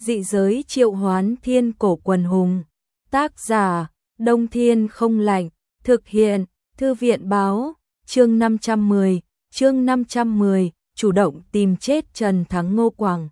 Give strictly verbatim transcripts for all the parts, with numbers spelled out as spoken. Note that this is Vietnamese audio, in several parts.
Dị giới triệu hoán thiên cổ quần hùng. Tác giả, Đông Thiên không lạnh. Thực hiện, Thư viện báo. Chương năm trăm mười. Chương năm trăm mười. Chủ động tìm chết Trần Thắng Ngô Quảng.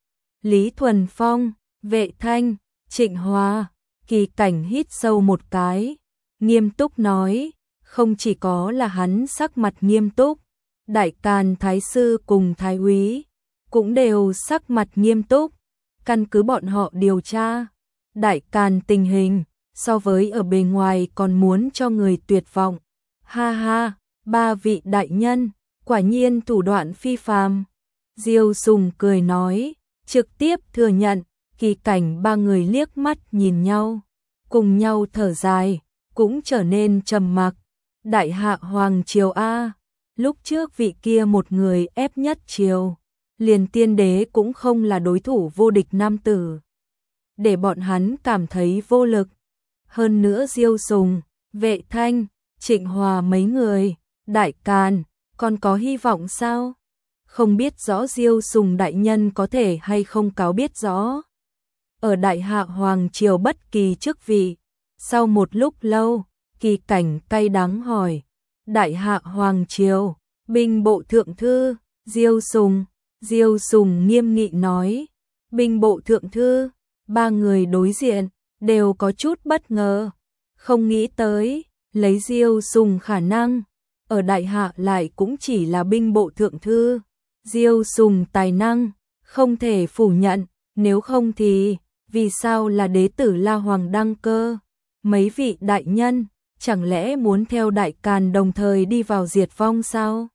Lý Thuần Phong, Vệ Thanh, Trịnh Hòa. Kỳ Cảnh hít sâu một cái, nghiêm túc nói, không chỉ có là hắn sắc mặt nghiêm túc, Đại Càn Thái Sư cùng Thái Úy cũng đều sắc mặt nghiêm túc, căn cứ bọn họ điều tra, Đại Càn tình hình, so với ở bề ngoài còn muốn cho người tuyệt vọng. Ha ha, ba vị đại nhân, quả nhiên thủ đoạn phi phàm. Diêu Sùng cười nói, trực tiếp thừa nhận. Kỳ Cảnh ba người liếc mắt nhìn nhau, cùng nhau thở dài, cũng trở nên trầm mặc. Đại hạ hoàng triều a, lúc trước vị kia một người ép nhất triều, liền tiên đế cũng không là đối thủ vô địch nam tử, để bọn hắn cảm thấy vô lực. Hơn nữa Diêu Sùng, Vệ Thanh, Trịnh Hòa mấy người, Đại Càn, còn có hy vọng sao? Không biết rõ Diêu Sùng đại nhân có thể hay không cáo biết rõ. Ở Đại hạ hoàng triều bất kỳ chức vị. Sau một lúc lâu, Kỳ Cảnh cay đắng hỏi, Đại hạ hoàng triều, binh bộ thượng thư, Diêu Sùng. Diêu Sùng nghiêm nghị nói, binh bộ thượng thư. Ba người đối diện đều có chút bất ngờ, không nghĩ tới lấy Diêu Sùng khả năng, ở Đại hạ lại cũng chỉ là binh bộ thượng thư. Diêu Sùng tài năng không thể phủ nhận, nếu không thì vì sao là đế tử La Hoàng đăng cơ? Mấy vị đại nhân, chẳng lẽ muốn theo Đại Càn đồng thời đi vào diệt vong sao?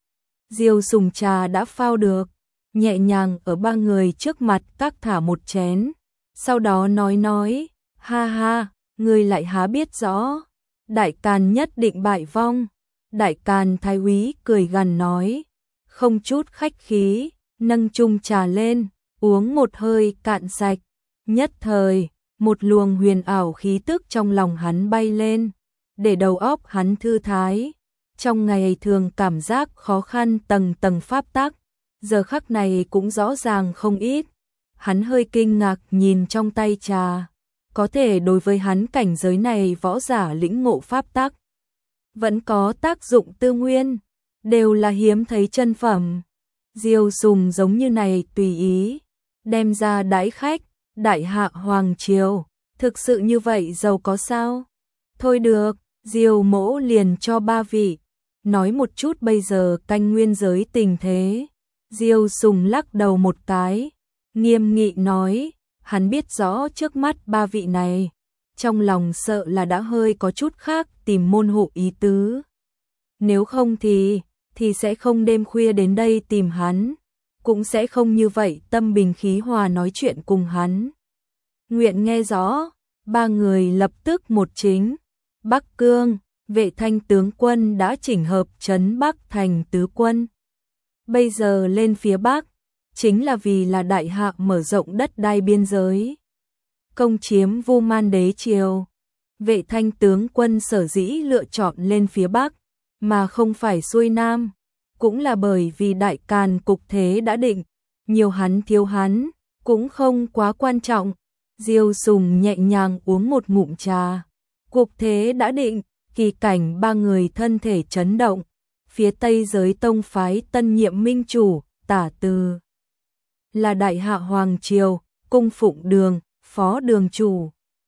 Diêu Sùng trà đã phao được, nhẹ nhàng ở ba người trước mặt các thả một chén, sau đó nói nói, ha ha, người lại há biết rõ, Đại Càn nhất định bại vong. Đại Càn Thái Úy cười gằn nói, không chút khách khí, nâng chung trà lên, uống một hơi cạn sạch. Nhất thời, một luồng huyền ảo khí tức trong lòng hắn bay lên, để đầu óc hắn thư thái. Trong ngày thường cảm giác khó khăn tầng tầng pháp tắc, giờ khắc này cũng rõ ràng không ít. Hắn hơi kinh ngạc nhìn trong tay trà, có thể đối với hắn cảnh giới này võ giả lĩnh ngộ pháp tắc, vẫn có tác dụng tư nguyên, đều là hiếm thấy chân phẩm. Diêu Sùng giống như này tùy ý, đem ra đãi khách. Đại hạ hoàng triều, thực sự như vậy giàu có sao? Thôi được, Diêu mỗ liền cho ba vị, nói một chút bây giờ canh nguyên giới tình thế. Diêu Sùng lắc đầu một cái, nghiêm nghị nói, hắn biết rõ trước mắt ba vị này, trong lòng sợ là đã hơi có chút khác tìm môn hộ ý tứ. Nếu không thì, thì sẽ không đêm khuya đến đây tìm hắn, cũng sẽ không như vậy tâm bình khí hòa nói chuyện cùng hắn. Nguyện nghe rõ, ba người lập tức một chính. Bắc Cương, Vệ Thanh tướng quân đã chỉnh hợp trấn Bắc thành tứ quân. Bây giờ lên phía Bắc, chính là vì là Đại hạ mở rộng đất đai biên giới, công chiếm Vu Man đế triều. Vệ Thanh tướng quân sở dĩ lựa chọn lên phía Bắc, mà không phải xuôi Nam, cũng là bởi vì Đại Càn cục thế đã định, nhiều hắn thiếu hắn, cũng không quá quan trọng. Diêu Sùng nhẹ nhàng uống một ngụm trà, cục thế đã định. Kỳ Cảnh ba người thân thể chấn động. Phía Tây giới tông phái tân nhiệm minh chủ, tả từ là Đại hạ hoàng triều, cung phụng đường, phó đường chủ.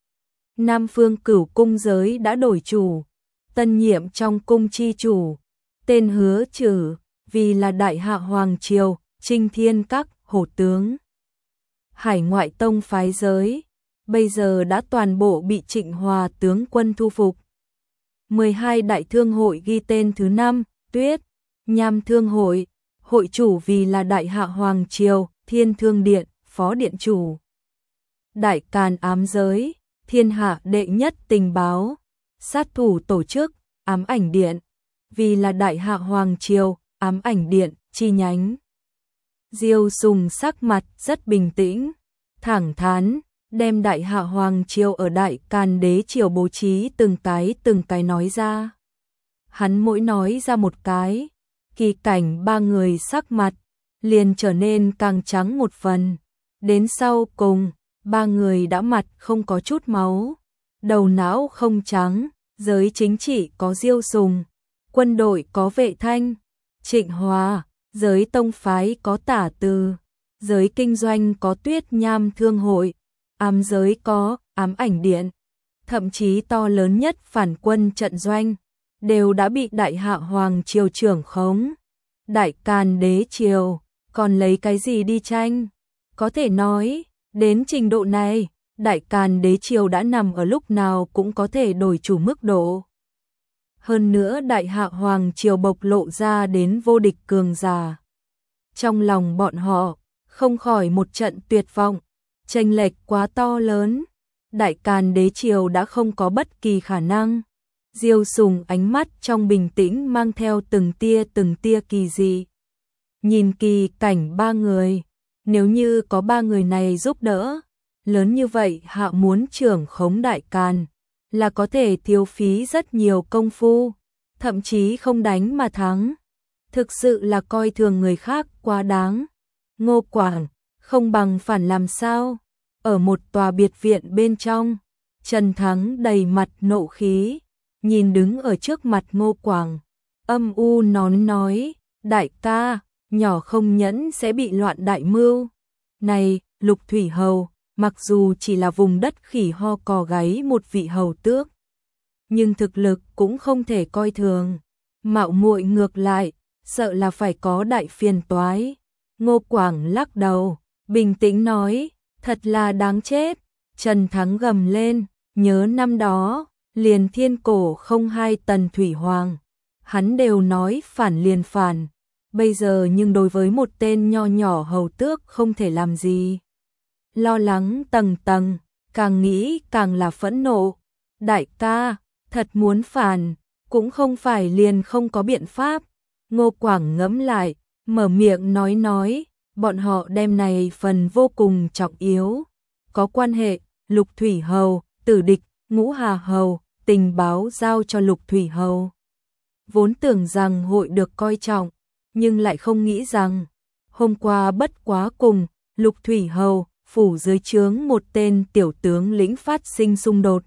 Nam phương Cửu cung giới đã đổi chủ, tân nhiệm trong cung chi chủ, tên Hứa Trử, vì là Đại hạ hoàng triều, Trinh Thiên các hổ tướng. Hải ngoại tông phái giới, bây giờ đã toàn bộ bị Trịnh Hòa tướng quân thu phục. mười hai đại thương hội ghi tên thứ năm, Tuyết Nham thương hội, hội chủ vì là Đại hạ hoàng triều, Thiên Thương điện, phó điện chủ. Đại Càn ám giới, thiên hạ đệ nhất tình báo, sát thủ tổ chức, ám ảnh điện, vì là Đại hạ hoàng triều, ám ảnh điện, chi nhánh. Diêu Sùng sắc mặt rất bình tĩnh, thẳng thắn, đem Đại hạ hoàng triều ở Đại Càn đế triều bố trí từng cái từng cái nói ra. Hắn mỗi nói ra một cái, Kỳ Cảnh ba người sắc mặt liền trở nên càng trắng một phần. Đến sau cùng, ba người đã mặt không có chút máu, đầu não không trắng, giới chính trị có Diêu Sùng, quân đội có Vệ Thanh, Trịnh Hòa, giới tông phái có Tả Từ, giới kinh doanh có Tuyết Nham Thương hội, ám giới có Ám Ảnh Điện, thậm chí to lớn nhất phản quân trận doanh đều đã bị Đại Hạ Hoàng triều trưởng khống. Đại Càn đế triều còn lấy cái gì đi tranh? Có thể nói, đến trình độ này, Đại Càn đế triều đã nằm ở lúc nào cũng có thể đổi chủ mức độ. Hơn nữa Đại Hạ Hoàng triều bộc lộ ra đến vô địch cường giả. Trong lòng bọn họ, không khỏi một trận tuyệt vọng, chênh lệch quá to lớn. Đại Càn đế triều đã không có bất kỳ khả năng. Diêu Sùng ánh mắt trong bình tĩnh mang theo từng tia từng tia kỳ dị. Nhìn kỳ cảnh ba người, nếu như có ba người này giúp đỡ, lớn như vậy Hạ muốn trưởng khống Đại Càn, là có thể tiêu phí rất nhiều công phu, thậm chí không đánh mà thắng. Thực sự là coi thường người khác quá đáng. Ngô Quảng, không bằng phản làm sao? Ở một tòa biệt viện bên trong, Trần Thắng đầy mặt nộ khí, nhìn đứng ở trước mặt Ngô Quảng, âm u nón nói, đại ca, nhỏ không nhẫn sẽ bị loạn đại mưu. Này, Lục Thủy Hầu, mặc dù chỉ là vùng đất khỉ ho cò gáy một vị hầu tước, nhưng thực lực cũng không thể coi thường. Mạo muội ngược lại, sợ là phải có đại phiền toái. Ngô Quảng lắc đầu, bình tĩnh nói, thật là đáng chết. Trần Thắng gầm lên, nhớ năm đó, liền thiên cổ không hai Tần Thủy Hoàng, hắn đều nói phản liền phản, bây giờ nhưng đối với một tên nho nhỏ hầu tước không thể làm gì. Lo lắng tầng tầng, càng nghĩ càng là phẫn nộ. Đại ca, thật muốn phản, cũng không phải liền không có biện pháp. Ngô Quảng ngẫm lại, mở miệng nói nói, bọn họ đem này phần vô cùng trọng yếu. Có quan hệ, Lục Thủy Hầu, Tử Địch, Ngũ Hà Hầu, tình báo giao cho Lục Thủy Hầu. Vốn tưởng rằng hội được coi trọng, nhưng lại không nghĩ rằng, hôm qua bất quá cùng, Lục Thủy Hầu, phủ dưới trướng một tên tiểu tướng lĩnh phát sinh xung đột.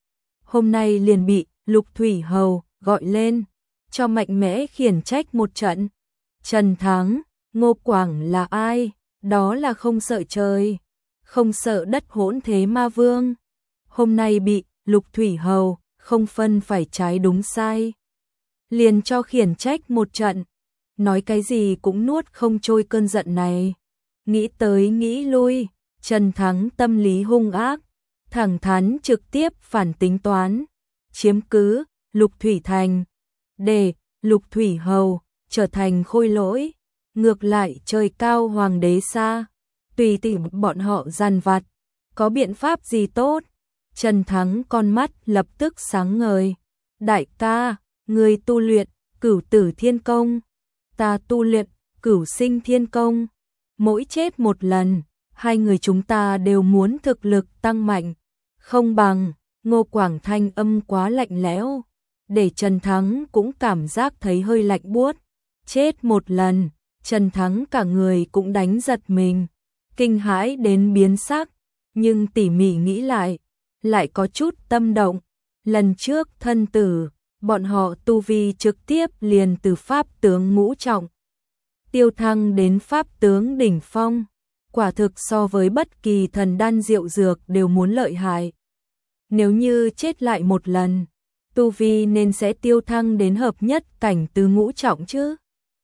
Hôm nay liền bị Lục Thủy Hầu gọi lên, cho mạnh mẽ khiển trách một trận. Trần Thắng, Ngô Quảng là ai? Đó là không sợ trời, không sợ đất hỗn thế ma vương. Hôm nay bị Lục Thủy Hầu không phân phải trái đúng sai, liền cho khiển trách một trận, nói cái gì cũng nuốt không trôi cơn giận này. Nghĩ tới nghĩ lui, Trần Thắng tâm lý hung ác, thẳng thắn trực tiếp phản tính toán, chiếm cứ Lục Thủy Thành, để Lục Thủy Hầu trở thành khôi lỗi, ngược lại trời cao hoàng đế xa, tùy tiện bọn họ giàn vặt, có biện pháp gì tốt? Trần Thắng con mắt lập tức sáng ngời. Đại ca, người tu luyện Cửu Tử Thiên Công, ta tu luyện Cửu Sinh Thiên Công, mỗi chết một lần, hai người chúng ta đều muốn thực lực tăng mạnh, không bằng. Ngô Quảng thanh âm quá lạnh lẽo, để Trần Thắng cũng cảm giác thấy hơi lạnh buốt. Chết một lần, Trần Thắng cả người cũng đánh giật mình, kinh hãi đến biến sắc, nhưng tỉ mỉ nghĩ lại, lại có chút tâm động. Lần trước thân tử, bọn họ tu vi trực tiếp liền từ pháp tướng ngũ trọng tiêu thăng đến pháp tướng đỉnh phong, quả thực so với bất kỳ thần đan diệu dược đều muốn lợi hại. Nếu như chết lại một lần, tu vi nên sẽ tiêu thăng đến hợp nhất cảnh tứ ngũ trọng chứ.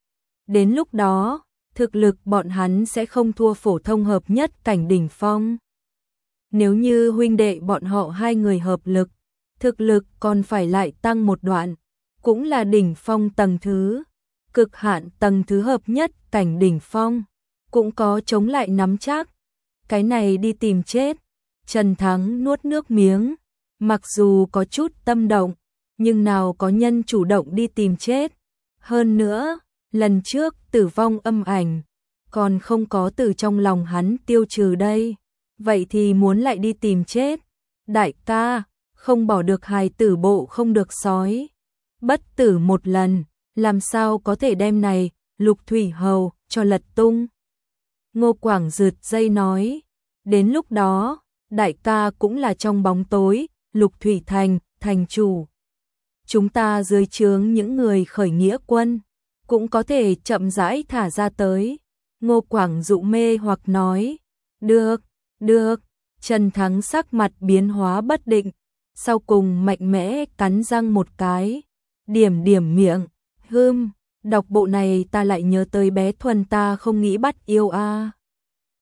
Đến lúc đó, thực lực bọn hắn sẽ không thua phổ thông hợp nhất cảnh đỉnh phong. Nếu như huynh đệ bọn họ hai người hợp lực, thực lực còn phải lại tăng một đoạn, cũng là đỉnh phong tầng thứ, cực hạn tầng thứ hợp nhất cảnh đỉnh phong, cũng có chống lại nắm chắc. Cái này đi tìm chết. Trần Thắng nuốt nước miếng, mặc dù có chút tâm động, nhưng nào có nhân chủ động đi tìm chết. Hơn nữa, lần trước tử vong âm ảnh, còn không có từ trong lòng hắn tiêu trừ đây. Vậy thì muốn lại đi tìm chết. Đại ca, không bỏ được hài tử bộ không được sói. Bất tử một lần, làm sao có thể đem này Lục Thủy Hầu cho lật tung. Ngô Quảng rượt dây nói, đến lúc đó, đại ca cũng là trong bóng tối, Lục Thủy Thành, thành chủ. Chúng ta dưới trướng những người khởi nghĩa quân, cũng có thể chậm rãi thả ra tới. Ngô Quảng dụ mê hoặc nói, được, được, Trần Thắng sắc mặt biến hóa bất định, sau cùng mạnh mẽ cắn răng một cái, điểm điểm miệng, hưm, đọc bộ này ta lại nhớ tới bé Thuần ta không nghĩ bắt yêu a.